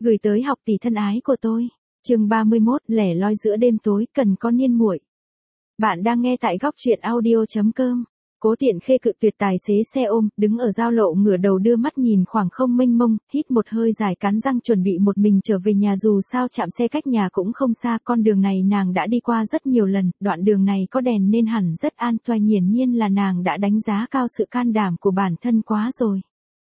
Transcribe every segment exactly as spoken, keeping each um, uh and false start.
Gửi tới học tỷ thân ái của tôi. Chương ba mươi mốt, lẻ loi giữa đêm tối, cần có niên muội. Bạn đang nghe tại góc truyện audio chấm com. Cố Tiện Khê cự tuyệt tài xế xe ôm, đứng ở giao lộ ngửa đầu đưa mắt nhìn khoảng không mênh mông, hít một hơi dài cắn răng chuẩn bị một mình trở về nhà, dù sao chạm xe cách nhà cũng không xa, con đường này nàng đã đi qua rất nhiều lần, đoạn đường này có đèn nên hẳn rất an toàn, hiển nhiên là nàng đã đánh giá cao sự can đảm của bản thân quá rồi.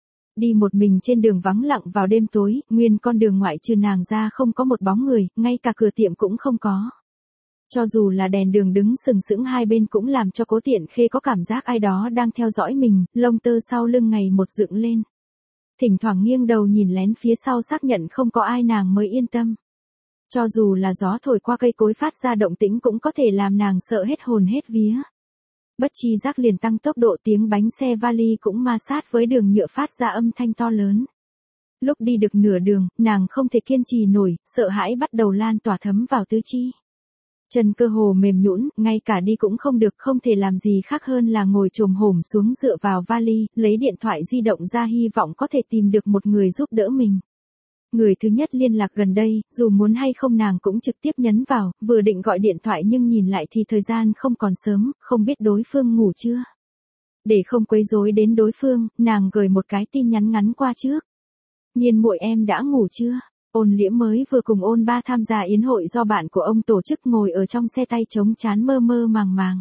Đi một mình trên đường vắng lặng vào đêm tối, nguyên con đường ngoại trừ nàng ra không có một bóng người, ngay cả cửa tiệm cũng không có. Cho dù là đèn đường đứng sừng sững hai bên cũng làm cho Cố Tiện Khê có cảm giác ai đó đang theo dõi mình, lông tơ sau lưng ngày một dựng lên. Thỉnh thoảng nghiêng đầu nhìn lén phía sau xác nhận không có ai nàng mới yên tâm. Cho dù là gió thổi qua cây cối phát ra động tĩnh cũng có thể làm nàng sợ hết hồn hết vía. Bất chi giác liền tăng tốc độ, tiếng bánh xe vali cũng ma sát với đường nhựa phát ra âm thanh to lớn. Lúc đi được nửa đường, nàng không thể kiên trì nổi, sợ hãi bắt đầu lan tỏa thấm vào tứ chi. Chân cơ hồ mềm nhũn, ngay cả đi cũng không được, không thể làm gì khác hơn là ngồi chồm hổm xuống dựa vào vali, lấy điện thoại di động ra hy vọng có thể tìm được một người giúp đỡ mình. Người thứ nhất liên lạc gần đây, dù muốn hay không nàng cũng trực tiếp nhấn vào, vừa định gọi điện thoại nhưng nhìn lại thì thời gian không còn sớm, không biết đối phương ngủ chưa. Để không quấy rối đến đối phương, nàng gửi một cái tin nhắn ngắn qua trước. Nhiên muội em đã ngủ chưa? Ôn Liễm mới vừa cùng Ôn Ba tham gia yến hội do bạn của ông tổ chức, ngồi ở trong xe tay chống chán mơ mơ màng màng.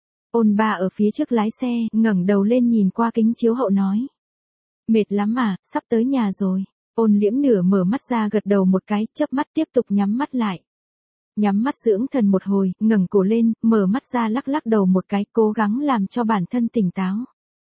Ôn Ba ở phía trước lái xe, ngẩng đầu lên nhìn qua kính chiếu hậu nói. Mệt lắm à, sắp tới nhà rồi. Ôn Liễm nửa mở mắt ra gật đầu một cái, chớp mắt tiếp tục nhắm mắt lại. Nhắm mắt dưỡng thần một hồi, ngẩng cổ lên, mở mắt ra lắc lắc đầu một cái, cố gắng làm cho bản thân tỉnh táo.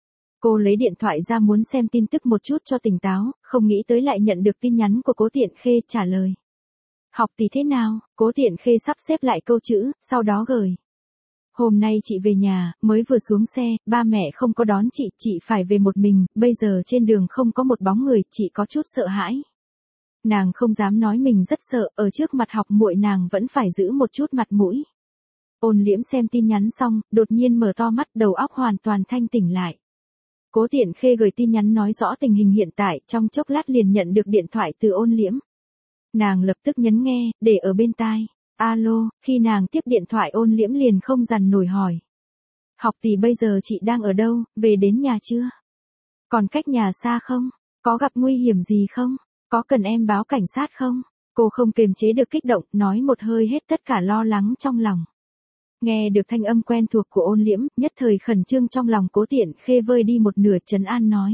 Cô lấy điện thoại ra muốn xem tin tức một chút cho tỉnh táo, không nghĩ tới lại nhận được tin nhắn của Cố Tiện Khê trả lời. Học tỷ thế nào? Cố Tiện Khê sắp xếp lại câu chữ, sau đó gửi. Hôm nay chị về nhà, mới vừa xuống xe, ba mẹ không có đón chị, chị phải về một mình, bây giờ trên đường không có một bóng người, chị có chút sợ hãi. Nàng không dám nói mình rất sợ, ở trước mặt học muội nàng vẫn phải giữ một chút mặt mũi. Ôn Liễm xem tin nhắn xong, đột nhiên mở to mắt, đầu óc hoàn toàn thanh tỉnh lại. Cố Tiện Khê gửi tin nhắn nói rõ tình hình hiện tại, trong chốc lát liền nhận được điện thoại từ Ôn Liễm. Nàng lập tức nhấn nghe, để ở bên tai. Alo, khi nàng tiếp điện thoại Ôn Liễm liền không dằn nổi hỏi. Học tỷ bây giờ chị đang ở đâu, về đến nhà chưa? Còn cách nhà xa không? Có gặp nguy hiểm gì không? Có cần em báo cảnh sát không? Cô không kiềm chế được kích động, nói một hơi hết tất cả lo lắng trong lòng. Nghe được thanh âm quen thuộc của Ôn Liễm, nhất thời khẩn trương trong lòng Cố Tiện Khê vơi đi một nửa, trấn an nói.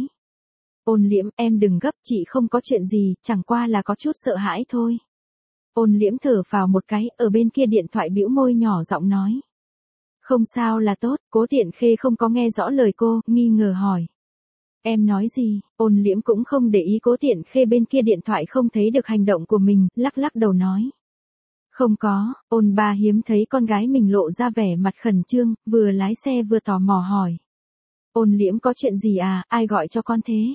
Ôn Liễm, em đừng gấp, chị không có chuyện gì, chẳng qua là có chút sợ hãi thôi. Ôn Liễm thở phào một cái, ở bên kia điện thoại bĩu môi nhỏ giọng nói. Không sao là tốt. Cố Tiện Khê không có nghe rõ lời cô, nghi ngờ hỏi. Em nói gì? Ôn Liễm cũng không để ý Cố Tiện Khê bên kia điện thoại không thấy được hành động của mình, lắc lắc đầu nói. Không có. Ôn Ba hiếm thấy con gái mình lộ ra vẻ mặt khẩn trương, vừa lái xe vừa tò mò hỏi. Ôn Liễm có chuyện gì à, ai gọi cho con thế?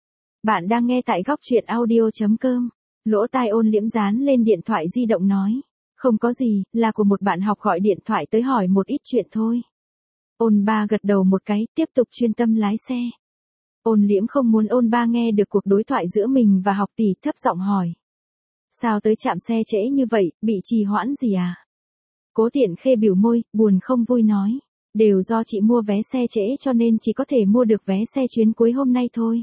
Bạn đang nghe tại góc truyện audio chấm com. Lỗ tai Ôn Liễm dán lên điện thoại di động nói. Không có gì, là của một bạn học gọi điện thoại tới hỏi một ít chuyện thôi. Ôn Ba gật đầu một cái, tiếp tục chuyên tâm lái xe. Ôn Liễm không muốn Ôn Ba nghe được cuộc đối thoại giữa mình và học tỷ, thấp giọng hỏi. Sao tới trạm xe trễ như vậy, bị trì hoãn gì à? Cố Tiện Khê biểu môi, buồn không vui nói. Đều do chị mua vé xe trễ cho nên chỉ có thể mua được vé xe chuyến cuối hôm nay thôi.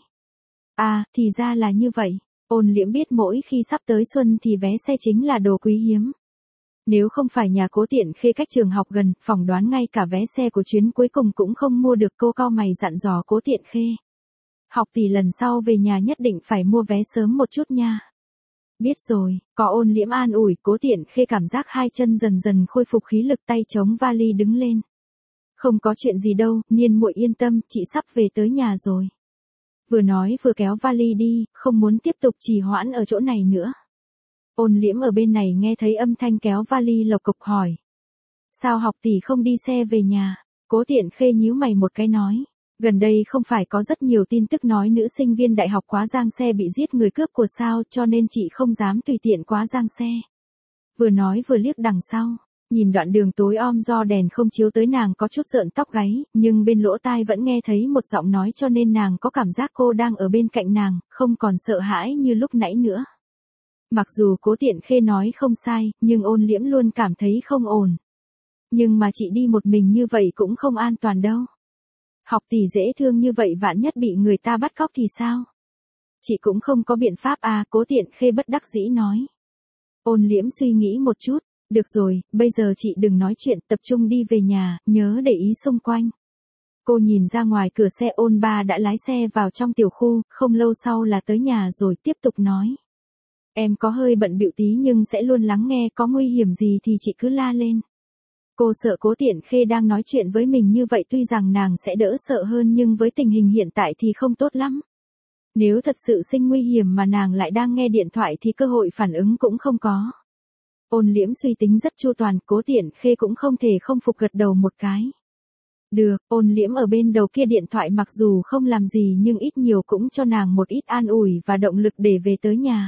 À, thì ra là như vậy. Ôn Liễm biết mỗi khi sắp tới xuân thì vé xe chính là đồ quý hiếm. Nếu không phải nhà Cố Tiện Khê cách trường học gần, phỏng đoán ngay cả vé xe của chuyến cuối cùng cũng không mua được, cô cau mày dặn dò Cố Tiện Khê. Học tỷ lần sau về nhà nhất định phải mua vé sớm một chút nha. Biết rồi. Có Ôn Liễm an ủi, Cố Tiện Khê cảm giác hai chân dần dần khôi phục khí lực, tay chống vali đứng lên. Không có chuyện gì đâu, Nhiên muội yên tâm, chị sắp về tới nhà rồi. Vừa nói vừa kéo vali đi, không muốn tiếp tục trì hoãn ở chỗ này nữa. Ôn Liễm ở bên này nghe thấy âm thanh kéo vali lộc cộc hỏi. Sao học tỷ không đi xe về nhà? Cố Tiện Khê nhíu mày một cái nói. Gần đây không phải có rất nhiều tin tức nói nữ sinh viên đại học quá giang xe bị giết người cướp của sao, cho nên chị không dám tùy tiện quá giang xe. Vừa nói vừa liếc đằng sau, nhìn đoạn đường tối om do đèn không chiếu tới, nàng có chút rợn tóc gáy, nhưng bên lỗ tai vẫn nghe thấy một giọng nói cho nên nàng có cảm giác cô đang ở bên cạnh nàng, không còn sợ hãi như lúc nãy nữa. Mặc dù Cố Tiện Khê nói không sai, nhưng Ôn Liễm luôn cảm thấy không ổn. Nhưng mà chị đi một mình như vậy cũng không an toàn đâu. Học tỷ dễ thương như vậy vạn nhất bị người ta bắt cóc thì sao? Chị cũng không có biện pháp à, Cố Tiện Khê bất đắc dĩ nói. Ôn Liễm suy nghĩ một chút, được rồi, bây giờ chị đừng nói chuyện, tập trung đi về nhà, nhớ để ý xung quanh. Cô nhìn ra ngoài cửa xe, Ôn Ba đã lái xe vào trong tiểu khu, không lâu sau là tới nhà rồi tiếp tục nói. Em có hơi bận bịu tí nhưng sẽ luôn lắng nghe, có nguy hiểm gì thì chị cứ la lên. Cô sợ Cố Tiện Khê đang nói chuyện với mình như vậy, tuy rằng nàng sẽ đỡ sợ hơn nhưng với tình hình hiện tại thì không tốt lắm. Nếu thật sự sinh nguy hiểm mà nàng lại đang nghe điện thoại thì cơ hội phản ứng cũng không có. Ôn Liễm suy tính rất chu toàn, Cố Tiện Khê cũng không thể không phục gật đầu một cái. Được, Ôn Liễm ở bên đầu kia điện thoại mặc dù không làm gì nhưng ít nhiều cũng cho nàng một ít an ủi và động lực để về tới nhà.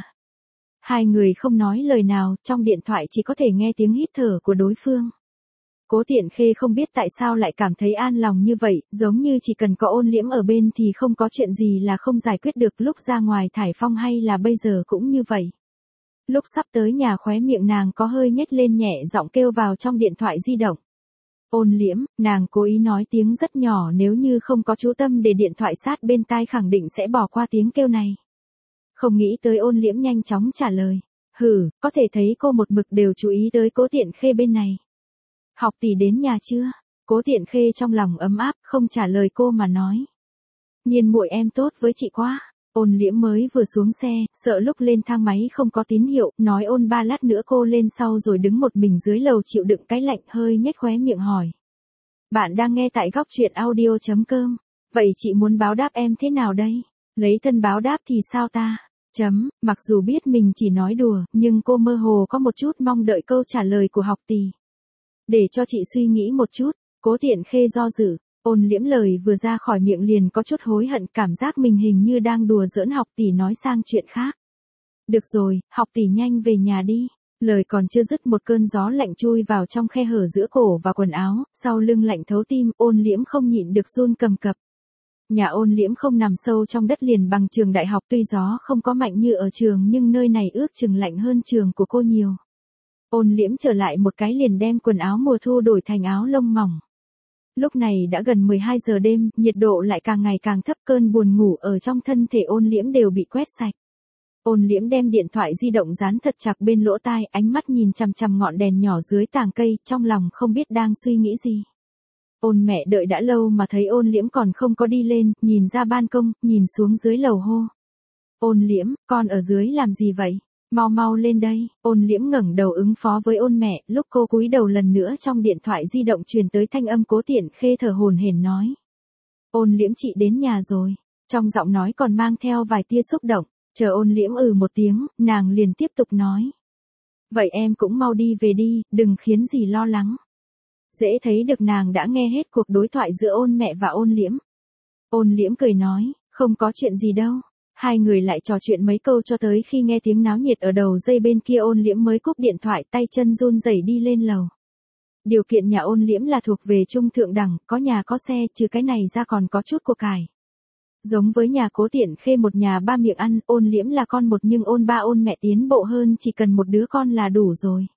Hai người không nói lời nào, trong điện thoại chỉ có thể nghe tiếng hít thở của đối phương. Cố Tiện Khê không biết tại sao lại cảm thấy an lòng như vậy, giống như chỉ cần có Ôn Liễm ở bên thì không có chuyện gì là không giải quyết được, lúc ra ngoài thải phong hay là bây giờ cũng như vậy. Lúc sắp tới nhà khóe miệng nàng có hơi nhếch lên, nhẹ giọng kêu vào trong điện thoại di động. Ôn Liễm, nàng cố ý nói tiếng rất nhỏ, nếu như không có chú tâm để điện thoại sát bên tai khẳng định sẽ bỏ qua tiếng kêu này. Không nghĩ tới Ôn Liễm nhanh chóng trả lời. Hừ, có thể thấy cô một mực đều chú ý tới Cố Tiện Khê bên này. Học tỷ đến nhà chưa? Cố Tiện Khê trong lòng ấm áp, không trả lời cô mà nói. Nhiên muội em tốt với chị quá. Ôn Liễm mới vừa xuống xe, sợ lúc lên thang máy không có tín hiệu, nói Ôn Ba lát nữa cô lên sau rồi đứng một mình dưới lầu chịu đựng cái lạnh, hơi nhếch khóe miệng hỏi. Bạn đang nghe tại góc truyện audio chấm com. Vậy chị muốn báo đáp em thế nào đây? Lấy thân báo đáp thì sao ta? Chấm, mặc dù biết mình chỉ nói đùa, nhưng cô mơ hồ có một chút mong đợi câu trả lời của học tỷ. Để cho chị suy nghĩ một chút, Cố Tiện Khê do dự. Ôn Liễm lời vừa ra khỏi miệng liền có chút hối hận, cảm giác mình hình như đang đùa giỡn học tỷ nói sang chuyện khác. Được rồi, học tỷ nhanh về nhà đi. Lời còn chưa dứt một cơn gió lạnh chui vào trong khe hở giữa cổ và quần áo, sau lưng lạnh thấu tim, Ôn Liễm không nhịn được run cầm cập. Nhà Ôn Liễm không nằm sâu trong đất liền bằng trường đại học, tuy gió không có mạnh như ở trường nhưng nơi này ước chừng lạnh hơn trường của cô nhiều. Ôn Liễm trở lại một cái liền đem quần áo mùa thu đổi thành áo lông mỏng. Lúc này đã gần mười hai giờ đêm, nhiệt độ lại càng ngày càng thấp, cơn buồn ngủ ở trong thân thể Ôn Liễm đều bị quét sạch. Ôn Liễm đem điện thoại di động dán thật chặt bên lỗ tai, ánh mắt nhìn chằm chằm ngọn đèn nhỏ dưới tàng cây, trong lòng không biết đang suy nghĩ gì. Ôn mẹ đợi đã lâu mà thấy Ôn Liễm còn không có đi lên, nhìn ra ban công, nhìn xuống dưới lầu hô. Ôn Liễm, con ở dưới làm gì vậy? Mau mau lên đây. Ôn Liễm ngẩng đầu ứng phó với Ôn mẹ, lúc cô cúi đầu lần nữa trong điện thoại di động truyền tới thanh âm Cố Tiện Khê thở hổn hển nói. Ôn Liễm, chị đến nhà rồi. Trong giọng nói còn mang theo vài tia xúc động. Chờ Ôn Liễm ừ một tiếng, nàng liền tiếp tục nói. Vậy em cũng mau đi về đi, đừng khiến gì lo lắng. Dễ thấy được nàng đã nghe hết cuộc đối thoại giữa Ôn mẹ và Ôn Liễm. Ôn Liễm cười nói, không có chuyện gì đâu. Hai người lại trò chuyện mấy câu cho tới khi nghe tiếng náo nhiệt ở đầu dây bên kia, Ôn Liễm mới cúp điện thoại, tay chân run rẩy đi lên lầu. Điều kiện nhà Ôn Liễm là thuộc về trung thượng đẳng, có nhà có xe, trừ cái này ra còn có chút của cải. Giống với nhà Cố Tiện Khê một nhà ba miệng ăn, Ôn Liễm là con một nhưng Ôn Ba Ôn mẹ tiến bộ hơn, chỉ cần một đứa con là đủ rồi.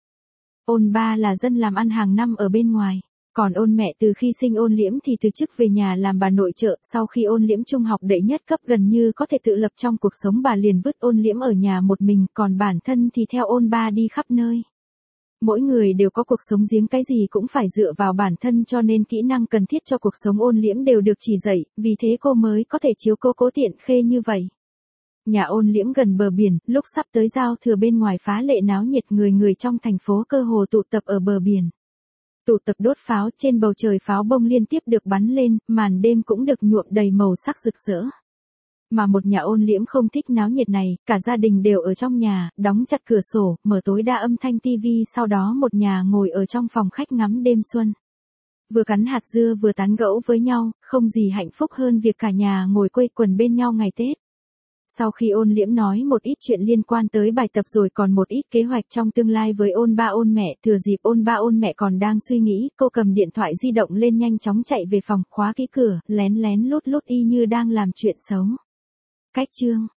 Ôn Ba là dân làm ăn hàng năm ở bên ngoài. Còn Ôn mẹ từ khi sinh Ôn Liễm thì từ chức về nhà làm bà nội trợ, sau khi Ôn Liễm trung học đệ nhất cấp gần như có thể tự lập trong cuộc sống, bà liền vứt Ôn Liễm ở nhà một mình, còn bản thân thì theo Ôn Ba đi khắp nơi. Mỗi người đều có cuộc sống riêng, cái gì cũng phải dựa vào bản thân, cho nên kỹ năng cần thiết cho cuộc sống Ôn Liễm đều được chỉ dạy, vì thế cô mới có thể chiếu cố Cố Tiện Khê như vậy. Nhà Ôn Liễm gần bờ biển, lúc sắp tới giao thừa bên ngoài phá lệ náo nhiệt, người người trong thành phố cơ hồ tụ tập ở bờ biển. Tụ tập đốt pháo, trên bầu trời pháo bông liên tiếp được bắn lên, màn đêm cũng được nhuộm đầy màu sắc rực rỡ. Mà một nhà Ôn Liễm không thích náo nhiệt này, cả gia đình đều ở trong nhà, đóng chặt cửa sổ, mở tối đa âm thanh tivi, sau đó một nhà ngồi ở trong phòng khách ngắm đêm xuân. Vừa cắn hạt dưa vừa tán gẫu với nhau, không gì hạnh phúc hơn việc cả nhà ngồi quây quần bên nhau ngày Tết. Sau khi Ôn Liễm nói một ít chuyện liên quan tới bài tập rồi còn một ít kế hoạch trong tương lai với Ôn Ba Ôn mẹ, thừa dịp Ôn Ba Ôn mẹ còn đang suy nghĩ, cô cầm điện thoại di động lên nhanh chóng chạy về phòng, khóa kỹ cửa, lén lén lút lút y như đang làm chuyện xấu. Cách chương